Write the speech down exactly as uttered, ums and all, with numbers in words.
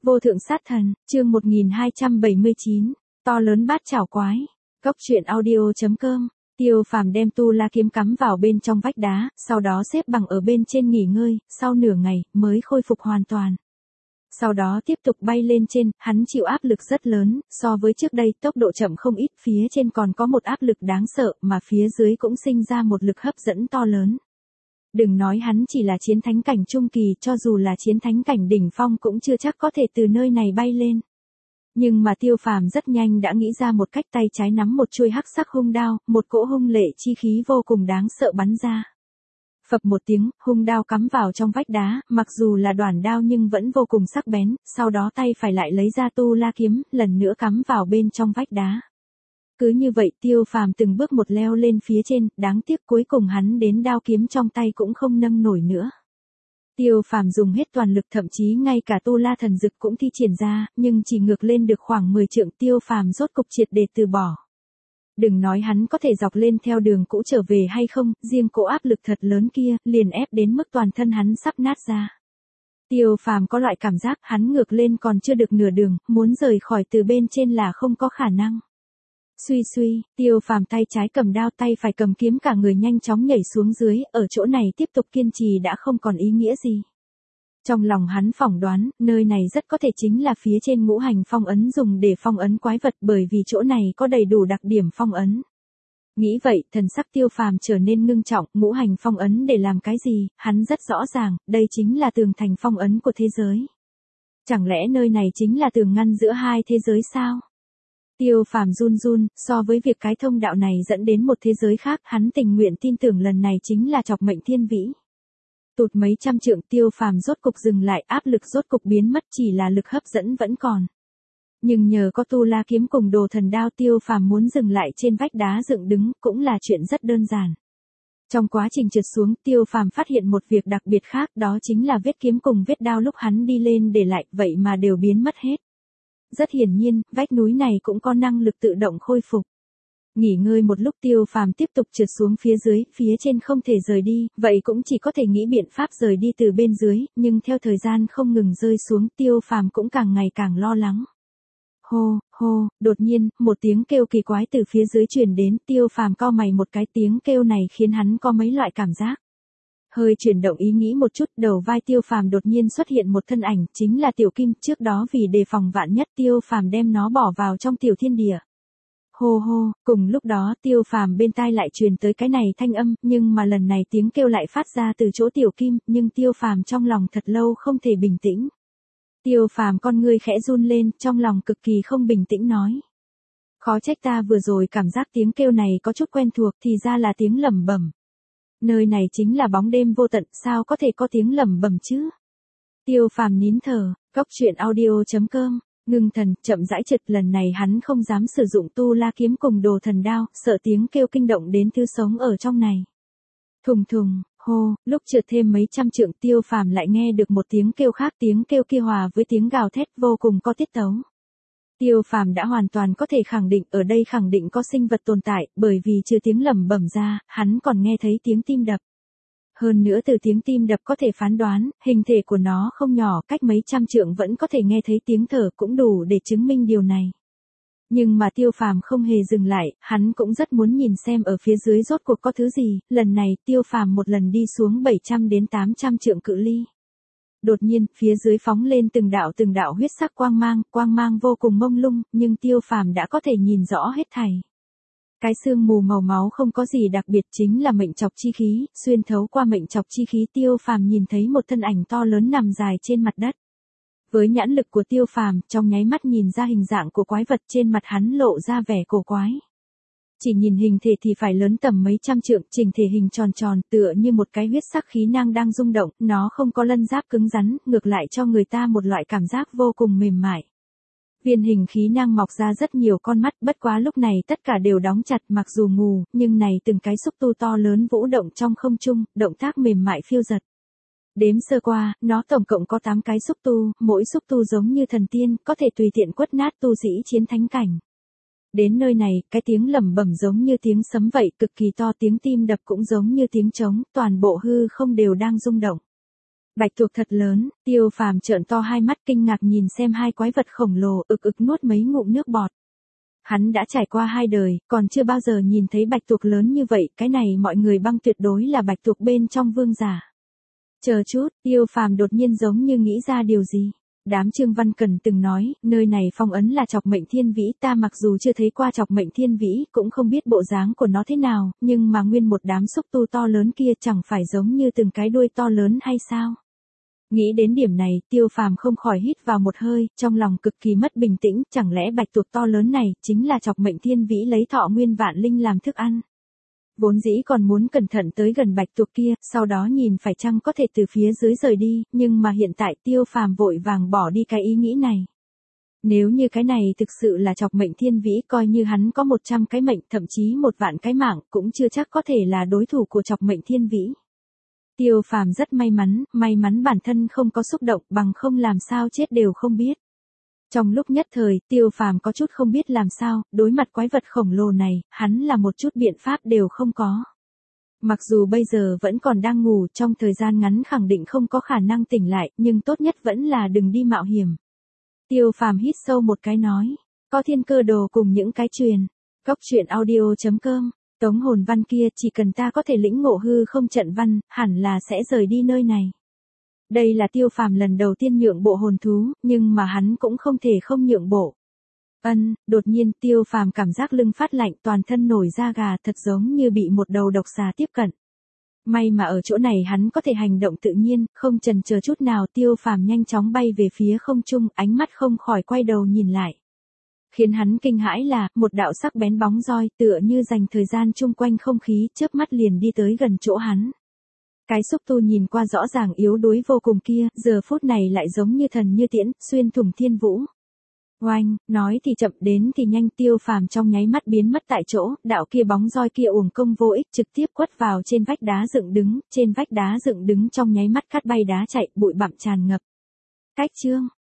Vô thượng sát thần, chương một nghìn hai trăm bảy mươi chín, to lớn bát chảo quái. Cốc truyện audio chấm com. Tiêu Phàm đem tu la kiếm cắm vào bên trong vách đá, sau đó xếp bằng ở bên trên nghỉ ngơi, sau nửa ngày mới khôi phục hoàn toàn. Sau đó tiếp tục bay lên trên, hắn chịu áp lực rất lớn, so với trước đây tốc độ chậm không ít, phía trên còn có một áp lực đáng sợ, mà phía dưới cũng sinh ra một lực hấp dẫn to lớn. Đừng nói hắn chỉ là chiến thánh cảnh trung kỳ, cho dù là chiến thánh cảnh đỉnh phong cũng chưa chắc có thể từ nơi này bay lên. Nhưng mà Tiêu Phàm rất nhanh đã nghĩ ra một cách, tay trái nắm một chuôi hắc sắc hung đao, một cỗ hung lệ chi khí vô cùng đáng sợ bắn ra. Phập một tiếng, hung đao cắm vào trong vách đá, mặc dù là đoản đao nhưng vẫn vô cùng sắc bén, sau đó tay phải lại lấy ra tu la kiếm, lần nữa cắm vào bên trong vách đá. Cứ như vậy Tiêu Phàm từng bước một leo lên phía trên, đáng tiếc cuối cùng hắn đến đao kiếm trong tay cũng không nâng nổi nữa. Tiêu Phàm dùng hết toàn lực, thậm chí ngay cả tu la thần dực cũng thi triển ra, nhưng chỉ ngược lên được khoảng mười trượng, Tiêu Phàm rốt cục triệt để từ bỏ. Đừng nói hắn có thể dọc lên theo đường cũ trở về hay không, riêng cỗ áp lực thật lớn kia, liền ép đến mức toàn thân hắn sắp nát ra. Tiêu Phàm có loại cảm giác hắn ngược lên còn chưa được nửa đường, muốn rời khỏi từ bên trên là không có khả năng. Suy suy, Tiêu Phàm tay trái cầm đao, tay phải cầm kiếm, cả người nhanh chóng nhảy xuống dưới, ở chỗ này tiếp tục kiên trì đã không còn ý nghĩa gì. Trong lòng hắn phỏng đoán, nơi này rất có thể chính là phía trên ngũ hành phong ấn dùng để phong ấn quái vật, bởi vì chỗ này có đầy đủ đặc điểm phong ấn. Nghĩ vậy, thần sắc Tiêu Phàm trở nên ngưng trọng, ngũ hành phong ấn để làm cái gì, hắn rất rõ ràng, đây chính là tường thành phong ấn của thế giới. Chẳng lẽ nơi này chính là tường ngăn giữa hai thế giới sao? Tiêu Phàm run run, so với việc cái thông đạo này dẫn đến một thế giới khác, hắn tình nguyện tin tưởng lần này chính là chọc mệnh thiên vĩ. Tụt mấy trăm trượng, Tiêu Phàm rốt cục dừng lại, áp lực rốt cục biến mất, chỉ là lực hấp dẫn vẫn còn. Nhưng nhờ có tu la kiếm cùng đồ thần đao, Tiêu Phàm muốn dừng lại trên vách đá dựng đứng cũng là chuyện rất đơn giản. Trong quá trình trượt xuống, Tiêu Phàm phát hiện một việc đặc biệt khác, đó chính là vết kiếm cùng vết đao lúc hắn đi lên để lại, vậy mà đều biến mất hết. Rất hiển nhiên, vách núi này cũng có năng lực tự động khôi phục. Nghỉ ngơi một lúc, Tiêu Phàm tiếp tục trượt xuống phía dưới, phía trên không thể rời đi, vậy cũng chỉ có thể nghĩ biện pháp rời đi từ bên dưới, nhưng theo thời gian không ngừng rơi xuống, Tiêu Phàm cũng càng ngày càng lo lắng. Hô, hô, đột nhiên, một tiếng kêu kỳ quái từ phía dưới truyền đến, Tiêu Phàm cau mày một cái, tiếng kêu này khiến hắn có mấy loại cảm giác. Hơi chuyển động ý nghĩ một chút, đầu vai Tiêu Phàm đột nhiên xuất hiện một thân ảnh, chính là Tiểu Kim, trước đó vì đề phòng vạn nhất, Tiêu Phàm đem nó bỏ vào trong tiểu thiên địa. Hô hô, cùng lúc đó Tiêu Phàm bên tai lại truyền tới cái này thanh âm, nhưng mà lần này tiếng kêu lại phát ra từ chỗ Tiểu Kim, nhưng Tiêu Phàm trong lòng thật lâu không thể bình tĩnh. Tiêu Phàm con ngươi khẽ run lên, trong lòng cực kỳ không bình tĩnh nói. Khó trách ta vừa rồi cảm giác tiếng kêu này có chút quen thuộc, thì ra là tiếng lẩm bẩm. Nơi này chính là bóng đêm vô tận, sao có thể có tiếng lẩm bẩm chứ? Tiêu Phàm nín thở, cốc truyện audio chấm com. Ngưng thần, chậm rãi trượt, lần này hắn không dám sử dụng tu la kiếm cùng đồ thần đao, sợ tiếng kêu kinh động đến thứ sống ở trong này. Thùng thùng, hô, lúc trượt thêm mấy trăm trượng, Tiêu Phàm lại nghe được một tiếng kêu khác, tiếng kêu kia hòa với tiếng gào thét vô cùng có tiết tấu. Tiêu Phàm đã hoàn toàn có thể khẳng định ở đây khẳng định có sinh vật tồn tại, bởi vì trừ tiếng lẩm bẩm ra, hắn còn nghe thấy tiếng tim đập. Hơn nữa từ tiếng tim đập có thể phán đoán, hình thể của nó không nhỏ, cách mấy trăm trượng vẫn có thể nghe thấy tiếng thở, cũng đủ để chứng minh điều này. Nhưng mà Tiêu Phàm không hề dừng lại, hắn cũng rất muốn nhìn xem ở phía dưới rốt cuộc có thứ gì, lần này Tiêu Phàm một lần đi xuống bảy trăm đến tám trăm trượng cự ly. Đột nhiên, phía dưới phóng lên từng đạo từng đạo huyết sắc quang mang, quang mang vô cùng mông lung, nhưng Tiêu Phàm đã có thể nhìn rõ hết thảy. Cái sương mù màu máu không có gì đặc biệt, chính là mệnh chọc chi khí, xuyên thấu qua mệnh chọc chi khí, Tiêu Phàm nhìn thấy một thân ảnh to lớn nằm dài trên mặt đất. Với nhãn lực của Tiêu Phàm, trong nháy mắt nhìn ra hình dạng của quái vật, trên mặt hắn lộ ra vẻ cổ quái. Chỉ nhìn hình thể thì phải lớn tầm mấy trăm trượng, chỉnh thể hình tròn tròn, tựa như một cái huyết sắc khí nang đang rung động, nó không có lân giáp cứng rắn, ngược lại cho người ta một loại cảm giác vô cùng mềm mại. Viên hình khí nang mọc ra rất nhiều con mắt, bất quá lúc này tất cả đều đóng chặt, mặc dù ngủ, nhưng này từng cái xúc tu to lớn vũ động trong không trung, động tác mềm mại phiêu dật. Đếm sơ qua, nó tổng cộng có tám cái xúc tu, mỗi xúc tu giống như thần tiên, có thể tùy tiện quất nát tu sĩ chiến thánh cảnh. Đến nơi này, cái tiếng lẩm bẩm giống như tiếng sấm vậy, cực kỳ to, tiếng tim đập cũng giống như tiếng trống, toàn bộ hư không đều đang rung động. Bạch tuộc thật lớn, Tiêu Phàm trợn to hai mắt kinh ngạc nhìn xem hai quái vật khổng lồ ực ực nuốt mấy ngụm nước bọt. Hắn đã trải qua hai đời, còn chưa bao giờ nhìn thấy bạch tuộc lớn như vậy, cái này mọi người băng tuyệt đối là bạch tuộc bên trong vương giả. Chờ chút, Tiêu Phàm đột nhiên giống như nghĩ ra điều gì. Đám Trương Văn Cẩn từng nói, nơi này phong ấn là Chọc Mệnh Thiên Vĩ, ta mặc dù chưa thấy qua Chọc Mệnh Thiên Vĩ, cũng không biết bộ dáng của nó thế nào, nhưng mà nguyên một đám xúc tu to lớn kia chẳng phải giống như từng cái đuôi to lớn hay sao? Nghĩ đến điểm này, Tiêu Phàm không khỏi hít vào một hơi, trong lòng cực kỳ mất bình tĩnh, chẳng lẽ bạch tuộc to lớn này chính là Chọc Mệnh Thiên Vĩ lấy thọ nguyên vạn linh làm thức ăn? Vốn dĩ còn muốn cẩn thận tới gần bạch tuộc kia, sau đó nhìn phải chăng có thể từ phía dưới rời đi, nhưng mà hiện tại Tiêu Phàm vội vàng bỏ đi cái ý nghĩ này. Nếu như cái này thực sự là Chọc Mệnh Thiên Vĩ, coi như hắn có một trăm cái mệnh, thậm chí một vạn cái mạng, cũng chưa chắc có thể là đối thủ của Chọc Mệnh Thiên Vĩ. Tiêu Phàm rất may mắn, may mắn bản thân không có xúc động, bằng không làm sao chết đều không biết. Trong lúc nhất thời, Tiêu Phàm có chút không biết làm sao, đối mặt quái vật khổng lồ này, hắn là một chút biện pháp đều không có. Mặc dù bây giờ vẫn còn đang ngủ, trong thời gian ngắn khẳng định không có khả năng tỉnh lại, nhưng tốt nhất vẫn là đừng đi mạo hiểm. Tiêu Phàm hít sâu một cái nói, có thiên cơ đồ cùng những cái truyền. Góc truyện audio chấm com, tống hồn văn kia chỉ cần ta có thể lĩnh ngộ hư không trận văn, hẳn là sẽ rời đi nơi này. Đây là Tiêu Phàm lần đầu tiên nhượng bộ hồn thú, nhưng mà hắn cũng không thể không nhượng bộ. Ân, đột nhiên Tiêu Phàm cảm giác lưng phát lạnh, toàn thân nổi da gà, thật giống như bị một đầu độc xà tiếp cận. May mà ở chỗ này hắn có thể hành động tự nhiên, không chần chờ chút nào, Tiêu Phàm nhanh chóng bay về phía không trung, ánh mắt không khỏi quay đầu nhìn lại. Khiến hắn kinh hãi là, một đạo sắc bén bóng roi, tựa như dành thời gian chung quanh không khí, chớp mắt liền đi tới gần chỗ hắn. Cái xúc tu nhìn qua rõ ràng yếu đuối vô cùng kia, giờ phút này lại giống như thần như tiễn, xuyên thủng thiên vũ. Oanh, nói thì chậm đến thì nhanh, Tiêu Phàm trong nháy mắt biến mất tại chỗ, đạo kia bóng roi kia uổng công vô ích, trực tiếp quất vào trên vách đá dựng đứng, trên vách đá dựng đứng trong nháy mắt cát bay đá chạy, bụi bặm tràn ngập. Cách chương